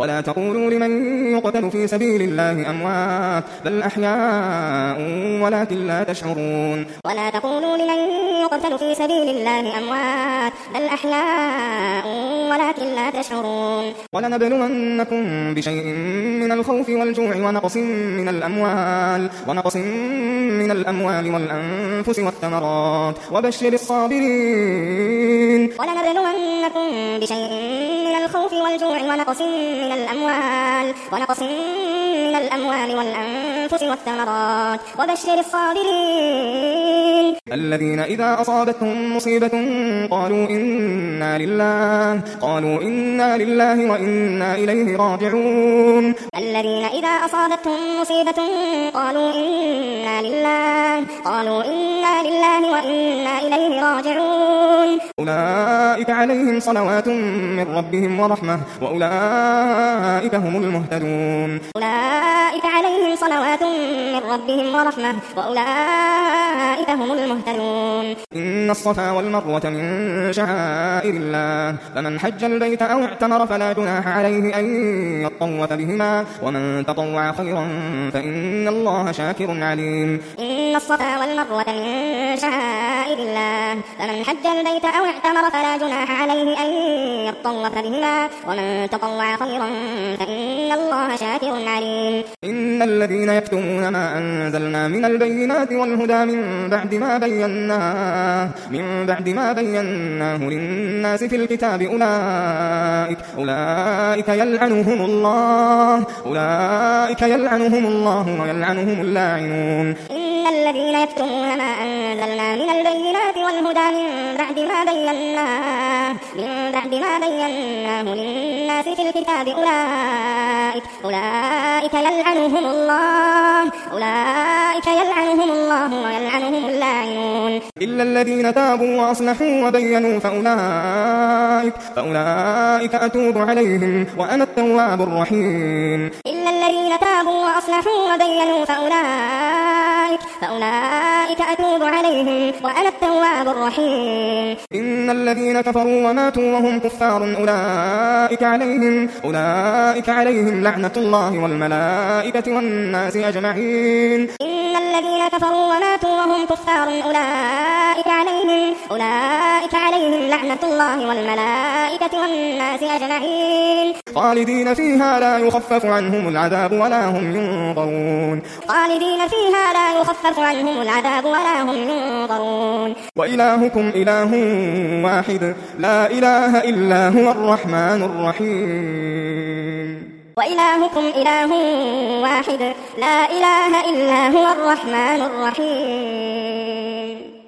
ولا تقولوا لمن يقتل في سبيل الله أموات بل أحياء ولكن لا تشعرون. ولا تقولوا لمن يقتل في سبيل الله أموات بل أحياء ولكن لا تشعرون. ولنبلونكم بشيء من الخوف والجوع ونقص من الأموال والأنفس والثمرات وبشر الصابرين. ولنبلونكم بشيء من الخوف والجوع ونقص من الأموال والأنفس والثمرات وبشر الصابرين. الذين إذا أصابتهم مصيبة قالوا إنا لله وإنا إليه راجعون. الذين إذا أصابتهم مصيبة قالوا إنا لله وإنا إليه راجعون. أولئك عليهم صلوات من ربهم ورحمة وأولئك هم المهتدون. أولئك عليهم صلوات من ربهم ورحمة وأولئك هم المهتدون. إن الصفا والمروة من شعائر الله فمن حج البيت أو اعتمر فلا جناح عليه أن يطوف بهما ومن تطوع خيرا فإن الله شاكر عليم. إن الصفا والمروة من شعائر الله فمن حج البيت أو اعتمر فلا جناح عليه أن يطوف بهما ومن تطوع خيرا فإن الله شاكر عليم. إن الذين يكتمون ما أنزلنا من البينات والهدى من بعد ما بيناه للناس في الكتاب أولئك يلعنهم الله ويلعنهم اللاعنون. إن الذين يكتمون ما أنزلنا من البينات والهدى من بعد ما بيناه للناس في الكتاب أولئك يلعنهم الله ويلعنهم اللاعنون. إلا الذين تابوا وأصلحوا وبينوا فأولئك أتوب عليهم وأنا التواب الرحيم. إلا الذين تابوا وأصلحوا وبينوا فأولئك أتوب عليهم وأنا التواب الرحيم. إن الذين كفروا وماتوا وهم كفار أولئك عليهم لعنة الله والملائكة والناس أجمعين. إن الذين كفروا وماتوا وهم كفار أولئك عليهم لعنة الله والملائكة والناس أجمعين. خالدين فيها لا يخفف عنهم العذاب ولا هم ينظرون. وإلهكم إله واحد لا إله إلا هو الرحمن الرحيم. وإلهكم إله واحد لا إله إلا هو الرحمن الرحيم.